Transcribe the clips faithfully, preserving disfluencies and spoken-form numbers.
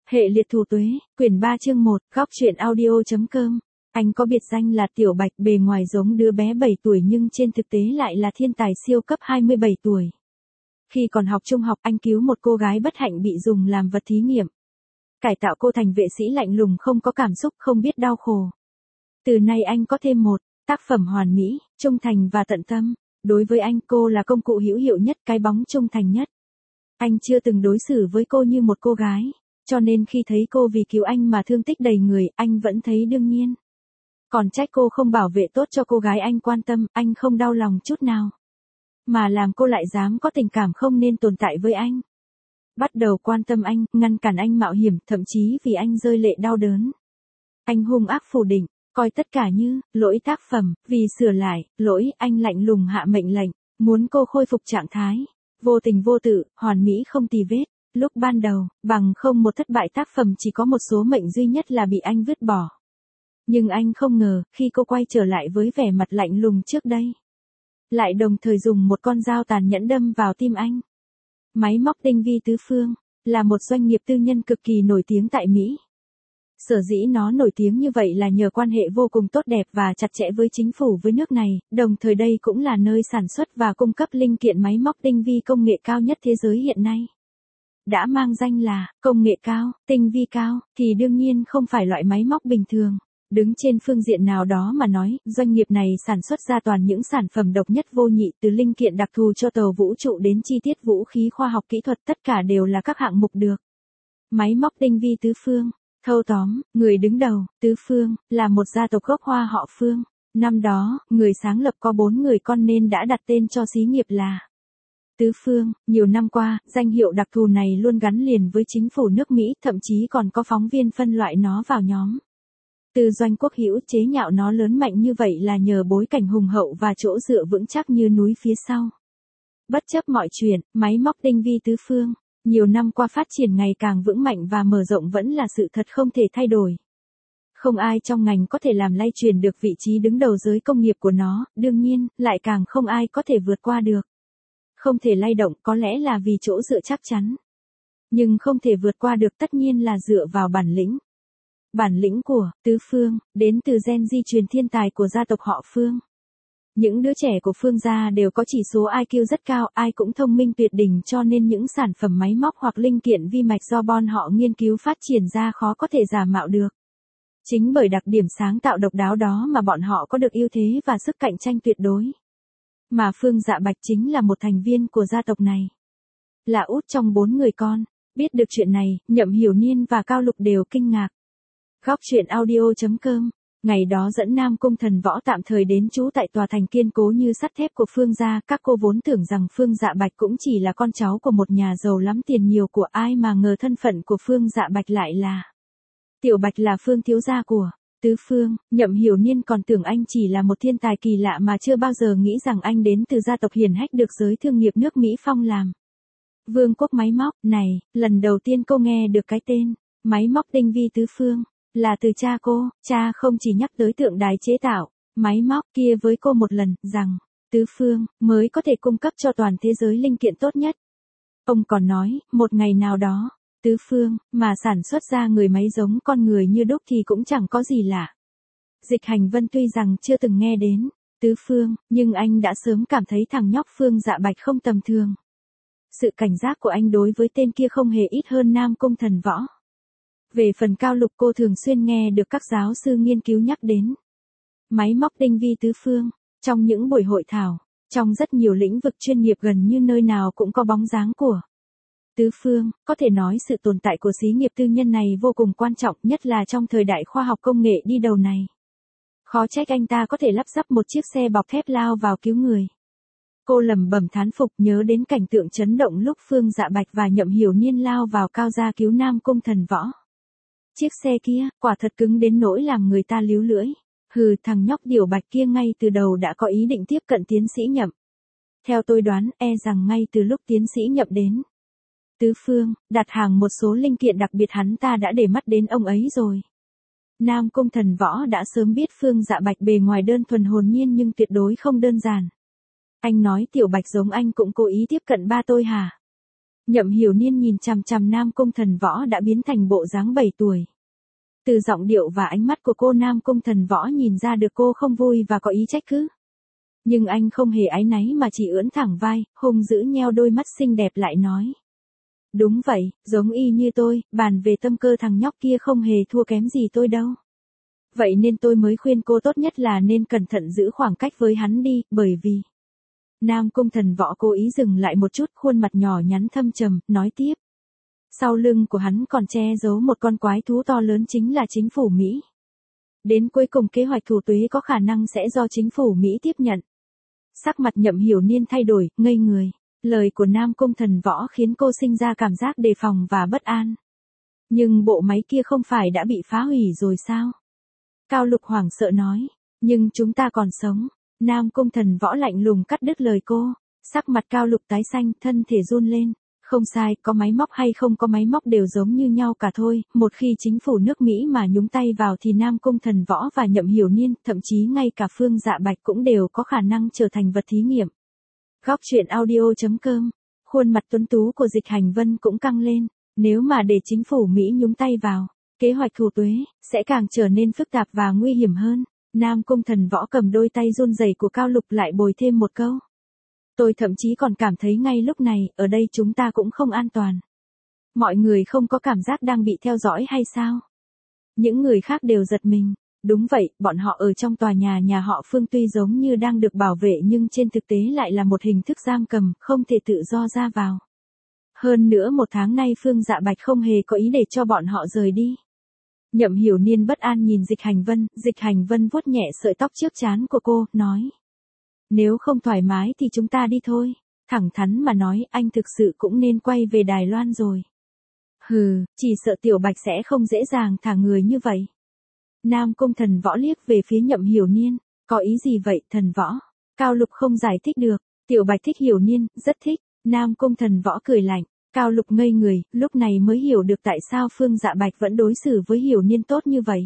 Hệ liệt thủ tuế, quyển ba chương một, góc truyện audio.com. Anh có biệt danh là Tiểu Bạch, bề ngoài giống đứa bé bảy tuổi nhưng trên thực tế lại là thiên tài siêu cấp hai mươi bảy tuổi. Khi còn học trung học, anh cứu một cô gái bất hạnh bị dùng làm vật thí nghiệm. Cải tạo cô thành vệ sĩ lạnh lùng, không có cảm xúc, không biết đau khổ. Từ nay anh có thêm một tác phẩm hoàn mỹ, trung thành và tận tâm. Đối với anh, cô là công cụ hữu hiệu nhất, cái bóng trung thành nhất. Anh chưa từng đối xử với cô như một cô gái. Cho nên khi thấy cô vì cứu anh mà thương tích đầy người, anh vẫn thấy đương nhiên. Còn trách cô không bảo vệ tốt cho cô gái anh quan tâm, anh không đau lòng chút nào. Mà làm cô lại dám có tình cảm không nên tồn tại với anh. Bắt đầu quan tâm anh, ngăn cản anh mạo hiểm, thậm chí vì anh rơi lệ đau đớn. Anh hung ác phủ định, coi tất cả như lỗi tác phẩm, vì sửa lại lỗi, anh lạnh lùng hạ mệnh lệnh, muốn cô khôi phục trạng thái vô tình vô tự, hoàn mỹ không tì vết. Lúc ban đầu, bằng không một thất bại tác phẩm chỉ có một số mệnh duy nhất là bị anh vứt bỏ. Nhưng anh không ngờ, khi cô quay trở lại với vẻ mặt lạnh lùng trước đây, lại đồng thời dùng một con dao tàn nhẫn đâm vào tim anh. Máy móc tinh vi tứ phương, là một doanh nghiệp tư nhân cực kỳ nổi tiếng tại Mỹ. Sở dĩ nó nổi tiếng như vậy là nhờ quan hệ vô cùng tốt đẹp và chặt chẽ với chính phủ với nước này, đồng thời đây cũng là nơi sản xuất và cung cấp linh kiện máy móc tinh vi công nghệ cao nhất thế giới hiện nay. Đã mang danh là công nghệ cao, tinh vi cao, thì đương nhiên không phải loại máy móc bình thường. Đứng trên phương diện nào đó mà nói, doanh nghiệp này sản xuất ra toàn những sản phẩm độc nhất vô nhị, từ linh kiện đặc thù cho tàu vũ trụ đến chi tiết vũ khí khoa học kỹ thuật, tất cả đều là các hạng mục được. Máy móc tinh vi tứ phương, thâu tóm, người đứng đầu, Tứ Phương, là một gia tộc gốc Hoa họ Phương. Năm đó, người sáng lập có bốn người con nên đã đặt tên cho xí nghiệp là Tứ Phương. Nhiều năm qua, danh hiệu đặc thù này luôn gắn liền với chính phủ nước Mỹ, thậm chí còn có phóng viên phân loại nó vào nhóm từ doanh quốc hữu. Chế nhạo nó lớn mạnh như vậy là nhờ bối cảnh hùng hậu và chỗ dựa vững chắc như núi phía sau. Bất chấp mọi chuyện, máy móc tinh vi Tứ Phương, nhiều năm qua phát triển ngày càng vững mạnh và mở rộng vẫn là sự thật không thể thay đổi. Không ai trong ngành có thể làm lay truyền được vị trí đứng đầu giới công nghiệp của nó, đương nhiên, lại càng không ai có thể vượt qua được. Không thể lay động có lẽ là vì chỗ dựa chắc chắn. Nhưng không thể vượt qua được tất nhiên là dựa vào bản lĩnh. Bản lĩnh của Tứ Phương, đến từ gen di truyền thiên tài của gia tộc họ Phương. Những đứa trẻ của Phương gia đều có chỉ số i kiu rất cao, ai cũng thông minh tuyệt đỉnh cho nên những sản phẩm máy móc hoặc linh kiện vi mạch do bọn họ nghiên cứu phát triển ra khó có thể giả mạo được. Chính bởi đặc điểm sáng tạo độc đáo đó mà bọn họ có được ưu thế và sức cạnh tranh tuyệt đối. Mà Phương Dạ Bạch chính là một thành viên của gia tộc này. Là út trong bốn người con. Biết được chuyện này, Nhậm Hiểu Niên và Cao Lục đều kinh ngạc. Góc truyện audio.com. Ngày đó dẫn Nam Cung Thần Võ tạm thời đến trú tại tòa thành kiên cố như sắt thép của Phương gia, các cô vốn tưởng rằng Phương Dạ Bạch cũng chỉ là con cháu của một nhà giàu lắm tiền nhiều của, ai mà ngờ thân phận của Phương Dạ Bạch lại là Tiểu Bạch, là Phương thiếu gia của Tứ Phương. Nhậm Hiểu Niên còn tưởng anh chỉ là một thiên tài kỳ lạ mà chưa bao giờ nghĩ rằng anh đến từ gia tộc hiển hách được giới thương nghiệp nước Mỹ phong làm vương quốc máy móc. Này, lần đầu tiên cô nghe được cái tên máy móc tinh vi Tứ Phương là từ cha cô. Cha không chỉ nhắc tới tượng đài chế tạo máy móc kia với cô một lần, rằng Tứ Phương mới có thể cung cấp cho toàn thế giới linh kiện tốt nhất. Ông còn nói, một ngày nào đó, Tứ Phương mà sản xuất ra người máy giống con người như đúc thì cũng chẳng có gì lạ. Dịch Hành Vân tuy rằng chưa từng nghe đến Tứ Phương, nhưng anh đã sớm cảm thấy thằng nhóc Phương Dạ Bạch không tầm thường. Sự cảnh giác của anh đối với tên kia không hề ít hơn Nam Cung Thần Võ. Về phần Cao Lục, cô thường xuyên nghe được các giáo sư nghiên cứu nhắc đến máy móc tinh vi Tứ Phương trong những buổi hội thảo. Trong rất nhiều lĩnh vực chuyên nghiệp gần như nơi nào cũng có bóng dáng của Tứ Phương. Có thể nói sự tồn tại của xí nghiệp tư nhân này vô cùng quan trọng, nhất là trong thời đại khoa học công nghệ đi đầu này. Khó trách anh ta có thể lắp ráp một chiếc xe bọc thép lao vào cứu người. Cô lẩm bẩm thán phục, nhớ đến cảnh tượng chấn động lúc Phương Dạ Bạch và Nhậm Hiểu Niên lao vào cao gia cứu Nam Cung Thần Võ. Chiếc xe kia, quả thật cứng đến nỗi làm người ta líu lưỡi. Hừ, thằng nhóc Tiểu Bạch kia ngay từ đầu đã có ý định tiếp cận tiến sĩ Nhậm. Theo tôi đoán, e rằng ngay từ lúc tiến sĩ Nhậm đến Tứ Phương, đặt hàng một số linh kiện đặc biệt, hắn ta đã để mắt đến ông ấy rồi. Nam Cung Thần Võ đã sớm biết Phương Dạ Bạch bề ngoài đơn thuần hồn nhiên nhưng tuyệt đối không đơn giản. Anh nói Tiểu Bạch giống anh cũng cố ý tiếp cận ba tôi hả? Nhậm Hiểu Niên nhìn chằm chằm Nam Cung Thần Võ đã biến thành bộ dáng bảy tuổi. Từ giọng điệu và ánh mắt của cô, Nam Cung Thần Võ nhìn ra được cô không vui và có ý trách cứ. Nhưng anh không hề áy náy mà chỉ ưỡn thẳng vai, hung dữ nheo đôi mắt xinh đẹp lại nói. Đúng vậy, giống y như tôi, bàn về tâm cơ thằng nhóc kia không hề thua kém gì tôi đâu. Vậy nên tôi mới khuyên cô tốt nhất là nên cẩn thận giữ khoảng cách với hắn đi, bởi vì... Nam Cung Thần Võ cố ý dừng lại một chút, khuôn mặt nhỏ nhắn thâm trầm, nói tiếp. Sau lưng của hắn còn che giấu một con quái thú to lớn, chính là chính phủ Mỹ. Đến cuối cùng kế hoạch thủ tuế có khả năng sẽ do chính phủ Mỹ tiếp nhận. Sắc mặt Nhậm Hiểu Niên thay đổi, ngây người. Lời của Nam Cung Thần Võ khiến cô sinh ra cảm giác đề phòng và bất an. Nhưng bộ máy kia không phải đã bị phá hủy rồi sao? Cao Lục hoảng sợ nói. Nhưng chúng ta còn sống. Nam Cung Thần Võ lạnh lùng cắt đứt lời cô. Sắc mặt Cao Lục tái xanh, thân thể run lên. Không sai, có máy móc hay không có máy móc đều giống như nhau cả thôi. Một khi chính phủ nước Mỹ mà nhúng tay vào thì Nam Cung Thần Võ và Nhậm Hiểu Niên, thậm chí ngay cả Phương Dạ Bạch cũng đều có khả năng trở thành vật thí nghiệm. Góc truyện audio chấm com. Khuôn mặt tuấn tú của Dịch Hành Vân cũng căng lên. Nếu mà để chính phủ Mỹ nhúng tay vào, kế hoạch thủ tuế sẽ càng trở nên phức tạp và nguy hiểm hơn. Nam Cung Thần Võ cầm đôi tay run rẩy của Cao Lục lại bồi thêm một câu. Tôi thậm chí còn cảm thấy ngay lúc này, ở đây chúng ta cũng không an toàn. Mọi người không có cảm giác đang bị theo dõi hay sao? Những người khác đều giật mình. Đúng vậy, bọn họ ở trong tòa nhà nhà họ Phương tuy giống như đang được bảo vệ nhưng trên thực tế lại là một hình thức giam cầm, không thể tự do ra vào. Hơn nữa một tháng nay Phương Dạ Bạch không hề có ý để cho bọn họ rời đi. Nhậm Hiểu Niên bất an nhìn Dịch Hành Vân, Dịch Hành Vân vuốt nhẹ sợi tóc trước trán của cô, nói. Nếu không thoải mái thì chúng ta đi thôi. Thẳng thắn mà nói, anh thực sự cũng nên quay về Đài Loan rồi. Hừ, chỉ sợ Tiểu Bạch sẽ không dễ dàng thả người như vậy. Nam Cung Thần Võ liếc về phía Nhậm Hiểu Niên. Có ý gì vậy, Thần Võ? Cao Lục không giải thích được. Tiểu Bạch thích Hiểu Niên, rất thích. Nam Cung Thần Võ cười lạnh. Cao Lục ngây người, lúc này mới hiểu được tại sao Phương Dạ Bạch vẫn đối xử với Hiểu Niên tốt như vậy.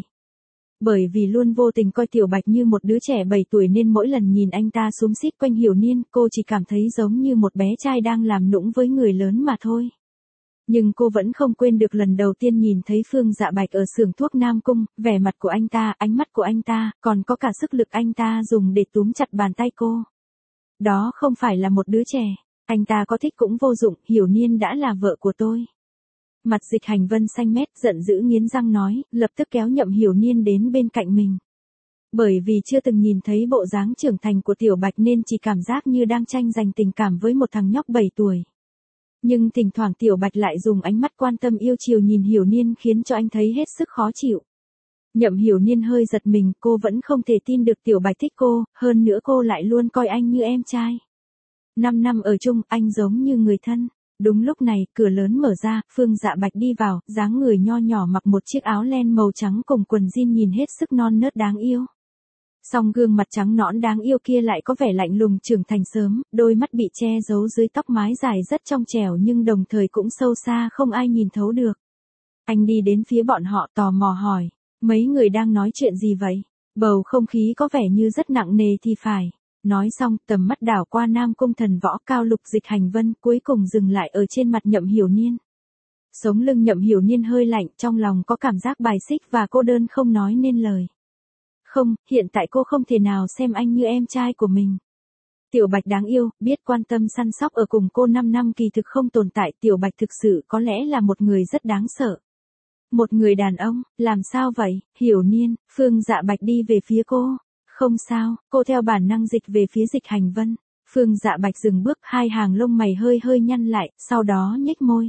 Bởi vì luôn vô tình coi Tiểu Bạch như một đứa trẻ bảy tuổi nên mỗi lần nhìn anh ta xúm xít quanh Hiểu Niên, cô chỉ cảm thấy giống như một bé trai đang làm nũng với người lớn mà thôi. Nhưng cô vẫn không quên được lần đầu tiên nhìn thấy Phương Dạ Bạch ở xưởng thuốc Nam Cung, vẻ mặt của anh ta, ánh mắt của anh ta, còn có cả sức lực anh ta dùng để túm chặt bàn tay cô. Đó không phải là một đứa trẻ, anh ta có thích cũng vô dụng, Hiểu Niên đã là vợ của tôi. Mặt Dịch Hành Vân xanh mét, giận dữ nghiến răng nói, lập tức kéo Nhậm Hiểu Niên đến bên cạnh mình. Bởi vì chưa từng nhìn thấy bộ dáng trưởng thành của Tiểu Bạch nên chỉ cảm giác như đang tranh giành tình cảm với một thằng nhóc bảy tuổi. Nhưng thỉnh thoảng Tiểu Bạch lại dùng ánh mắt quan tâm yêu chiều nhìn Hiểu Niên khiến cho anh thấy hết sức khó chịu. Nhậm Hiểu Niên hơi giật mình, cô vẫn không thể tin được Tiểu Bạch thích cô, hơn nữa cô lại luôn coi anh như em trai. Năm năm ở chung, anh giống như người thân. Đúng lúc này, cửa lớn mở ra, Phương Dạ Bạch đi vào, dáng người nho nhỏ mặc một chiếc áo len màu trắng cùng quần jean nhìn hết sức non nớt đáng yêu. Song gương mặt trắng nõn đáng yêu kia lại có vẻ lạnh lùng trưởng thành sớm, đôi mắt bị che giấu dưới tóc mái dài rất trong trẻo nhưng đồng thời cũng sâu xa không ai nhìn thấu được. Anh đi đến phía bọn họ tò mò hỏi, mấy người đang nói chuyện gì vậy? Bầu không khí có vẻ như rất nặng nề thì phải. Nói xong, tầm mắt đảo qua Nam Cung Thần Võ, Cao Lục, Dịch Hành Vân, cuối cùng dừng lại ở trên mặt Nhậm Hiểu Niên. Sống lưng Nhậm Hiểu Niên hơi lạnh, trong lòng có cảm giác bài xích và cô đơn không nói nên lời. Không, hiện tại cô không thể nào xem anh như em trai của mình. Tiểu Bạch đáng yêu, biết quan tâm săn sóc ở cùng cô năm năm kỳ thực không tồn tại, Tiểu Bạch thực sự có lẽ là một người rất đáng sợ. Một người đàn ông, làm sao vậy? Hiểu Niên, Phương Dạ Bạch đi về phía cô. Không sao, cô theo bản năng dịch về phía Dịch Hành Vân. Phương Dạ Bạch dừng bước, hai hàng lông mày hơi hơi nhăn lại, sau đó nhếch môi.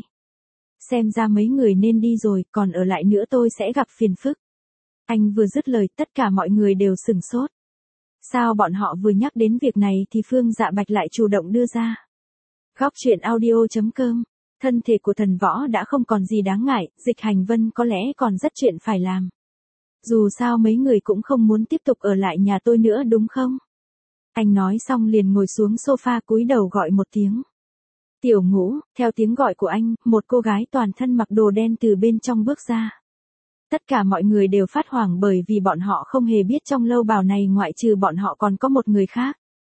Xem ra mấy người nên đi rồi, còn ở lại nữa tôi sẽ gặp phiền phức. Anh vừa dứt lời, tất cả mọi người đều sửng sốt. Sao bọn họ vừa nhắc đến việc này thì Phương Dạ Bạch lại chủ động đưa ra. Góc truyện audio chấm com. Thân thể của Thần Võ đã không còn gì đáng ngại, Dịch Hành Vân có lẽ còn rất chuyện phải làm. Dù sao mấy người cũng không muốn tiếp tục ở lại nhà tôi nữa đúng không? Anh nói xong liền ngồi xuống sofa cúi đầu gọi một tiếng. Tiểu Ngũ, theo tiếng gọi của anh, một cô gái toàn thân mặc đồ đen từ bên trong bước ra. Tất cả mọi người đều phát hoảng bởi vì bọn họ không hề biết trong lâu bào này ngoại trừ bọn họ còn có một người khác.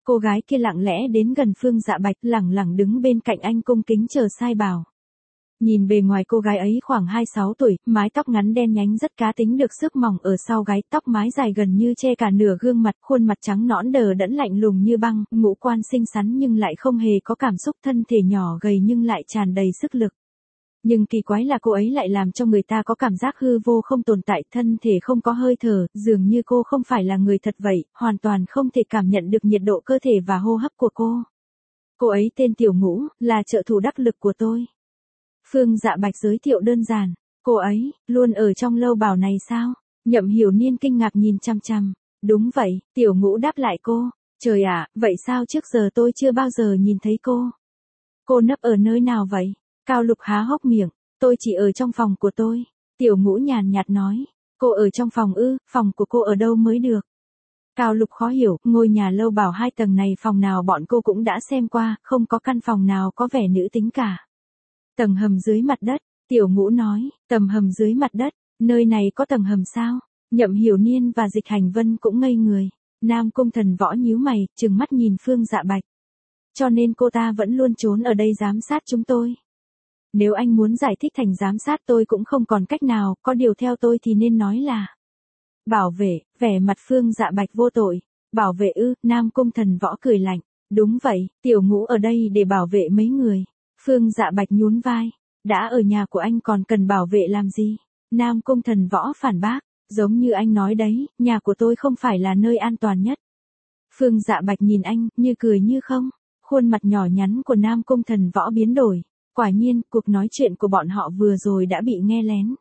Cô gái kia lặng lẽ đến gần Phương Dạ Bạch, lẳng lặng đứng bên cạnh anh cung kính chờ sai bảo. Nhìn bề ngoài cô gái ấy khoảng hai mươi sáu tuổi, mái tóc ngắn đen nhánh rất cá tính được xước mỏng ở sau gáy, tóc mái dài gần như che cả nửa gương mặt, khuôn mặt trắng nõn đờ đẫn lạnh lùng như băng, ngũ quan xinh xắn nhưng lại không hề có cảm xúc, thân thể nhỏ gầy nhưng lại tràn đầy sức lực. Nhưng kỳ quái là cô ấy lại làm cho người ta có cảm giác hư vô không tồn tại, thân thể không có hơi thở, dường như cô không phải là người thật vậy, hoàn toàn không thể cảm nhận được nhiệt độ cơ thể và hô hấp của cô. Cô ấy tên Tiểu Ngũ, là trợ thủ đắc lực của tôi. Phương Dạ Bạch giới thiệu đơn giản. Cô ấy, luôn ở trong lâu bảo này sao? Nhậm Hiểu Niên kinh ngạc nhìn chăm chăm. Đúng vậy, Tiểu Ngũ đáp lại cô. Trời ạ, vậy sao trước giờ tôi chưa bao giờ nhìn thấy cô? Cô nấp ở nơi nào vậy? Cao Lục há hốc miệng. Tôi chỉ ở trong phòng của tôi. Tiểu Ngũ nhàn nhạt nói. Cô ở trong phòng ư, phòng của cô ở đâu mới được? Cao Lục khó hiểu, ngôi nhà lâu bảo hai tầng này phòng nào bọn cô cũng đã xem qua, không có căn phòng nào có vẻ nữ tính cả. Tầng hầm dưới mặt đất, Tiểu Ngũ nói, tầng hầm dưới mặt đất, nơi này có tầng hầm sao? Nhậm Hiểu Niên và Dịch Hành Vân cũng ngây người. Nam Cung Thần Võ nhíu mày, trừng mắt nhìn Phương Dạ Bạch. Cho nên cô ta vẫn luôn trốn ở đây giám sát chúng tôi. Nếu anh muốn giải thích thành giám sát tôi cũng không còn cách nào, có điều theo tôi thì nên nói là bảo vệ. Vẻ mặt Phương Dạ Bạch vô tội. Bảo vệ ư? Nam Cung Thần Võ cười lạnh. Đúng vậy, Tiểu Ngũ ở đây để bảo vệ mấy người. Phương Dạ Bạch nhún vai. Đã ở nhà của anh còn cần bảo vệ làm gì? Nam Cung Thần Võ phản bác. Giống như anh nói đấy, nhà của tôi không phải là nơi an toàn nhất. Phương Dạ Bạch nhìn anh, như cười như không. Khuôn mặt nhỏ nhắn của Nam Cung Thần Võ biến đổi. Quả nhiên, cuộc nói chuyện của bọn họ vừa rồi đã bị nghe lén.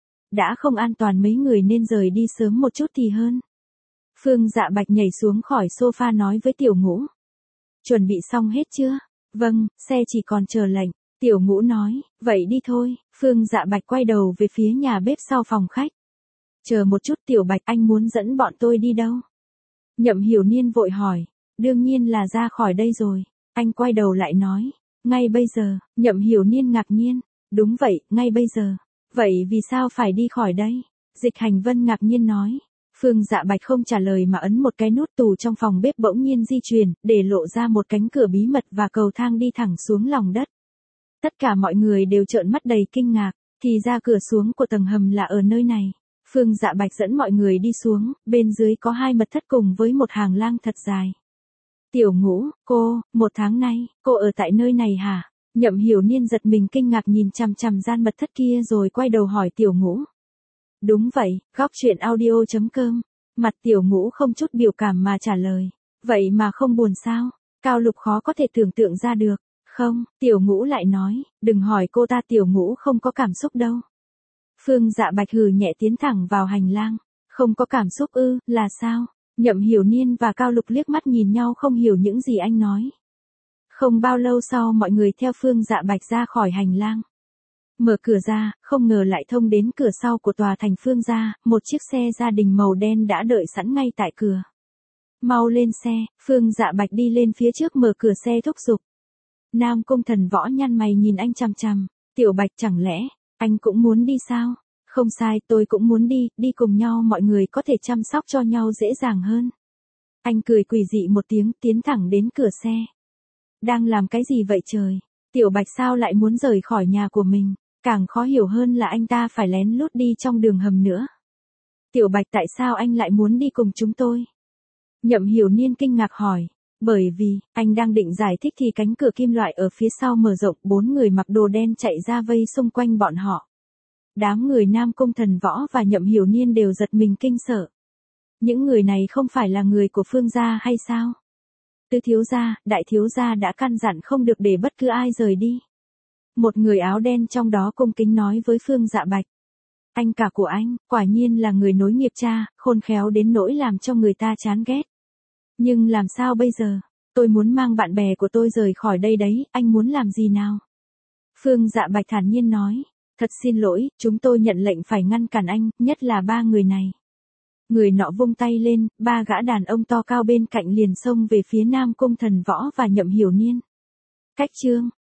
Đã không an toàn mấy người nên rời đi sớm một chút thì hơn. Phương Dạ Bạch nhảy xuống khỏi sofa nói với Tiểu Ngũ. Chuẩn bị xong hết chưa? Vâng, xe chỉ còn chờ lệnh. Tiểu Ngũ nói, vậy đi thôi. Phương Dạ Bạch quay đầu về phía nhà bếp sau phòng khách. Chờ một chút Tiểu Bạch, anh muốn dẫn bọn tôi đi đâu? Nhậm Hiểu Niên vội hỏi. Đương nhiên là ra khỏi đây rồi. Anh quay đầu lại nói. Ngay bây giờ, Nhậm Hiểu Niên ngạc nhiên. Đúng vậy, ngay bây giờ. Vậy vì sao phải đi khỏi đây? Dịch Hành Vân ngạc nhiên nói. Phương Dạ Bạch không trả lời mà ấn một cái nút tù trong phòng bếp bỗng nhiên di chuyển, để lộ ra một cánh cửa bí mật và cầu thang đi thẳng xuống lòng đất. Tất cả mọi người đều trợn mắt đầy kinh ngạc, thì ra cửa xuống của tầng hầm là ở nơi này. Phương Dạ Bạch dẫn mọi người đi xuống, bên dưới có hai mật thất cùng với một hàng lang thật dài. Tiểu Ngũ, cô, một tháng nay, cô ở tại nơi này hả? Nhậm Hiểu Niên giật mình kinh ngạc nhìn chằm chằm gian mật thất kia rồi quay đầu hỏi Tiểu Ngũ. Đúng vậy, góc truyện audio chấm com. Mặt Tiểu Ngũ không chút biểu cảm mà trả lời. Vậy mà không buồn sao? Cao Lục khó có thể tưởng tượng ra được. Không, Tiểu Ngũ lại nói, đừng hỏi cô ta, Tiểu Ngũ không có cảm xúc đâu. Phương Dạ Bạch hừ nhẹ tiến thẳng vào hành lang. Không có cảm xúc ư, là sao? Nhậm Hiểu Niên và Cao Lục liếc mắt nhìn nhau không hiểu những gì anh nói. Không bao lâu sau mọi người theo Phương Dạ Bạch ra khỏi hành lang. Mở cửa ra, không ngờ lại thông đến cửa sau của tòa thành Phương gia, một chiếc xe gia đình màu đen đã đợi sẵn ngay tại cửa. Mau lên xe, Phương Dạ Bạch đi lên phía trước mở cửa xe thúc giục. Nam Cung Thần Võ nhăn mày nhìn anh chằm chằm. Tiểu Bạch, chẳng lẽ, anh cũng muốn đi sao? Không sai, tôi cũng muốn đi, đi cùng nhau mọi người có thể chăm sóc cho nhau dễ dàng hơn. Anh cười quỷ dị một tiếng, tiến thẳng đến cửa xe. Đang làm cái gì vậy trời? Tiểu Bạch sao lại muốn rời khỏi nhà của mình? Càng khó hiểu hơn là anh ta phải lén lút đi trong đường hầm nữa. Tiểu Bạch, tại sao anh lại muốn đi cùng chúng tôi? Nhậm Hiểu Niên kinh ngạc hỏi. Bởi vì, anh đang định giải thích thì cánh cửa kim loại ở phía sau mở rộng, bốn người mặc đồ đen chạy ra vây xung quanh bọn họ. Đám người Nam Cung Thần Võ và Nhậm Hiểu Niên đều giật mình kinh sợ. Những người này không phải là người của Phương gia hay sao? Tứ thiếu gia, đại thiếu gia đã căn dặn không được để bất cứ ai rời đi. Một người áo đen trong đó cung kính nói với Phương Dạ Bạch. Anh cả của anh, quả nhiên là người nối nghiệp cha, khôn khéo đến nỗi làm cho người ta chán ghét. Nhưng làm sao bây giờ? Tôi muốn mang bạn bè của tôi rời khỏi đây đấy, anh muốn làm gì nào? Phương Dạ Bạch thản nhiên nói. Thật xin lỗi, chúng tôi nhận lệnh phải ngăn cản anh, nhất là ba người này. Người nọ vung tay lên, ba gã đàn ông to cao bên cạnh liền xông về phía Nam Cung Thần Võ và Nhậm Hiểu Niên. Cách chương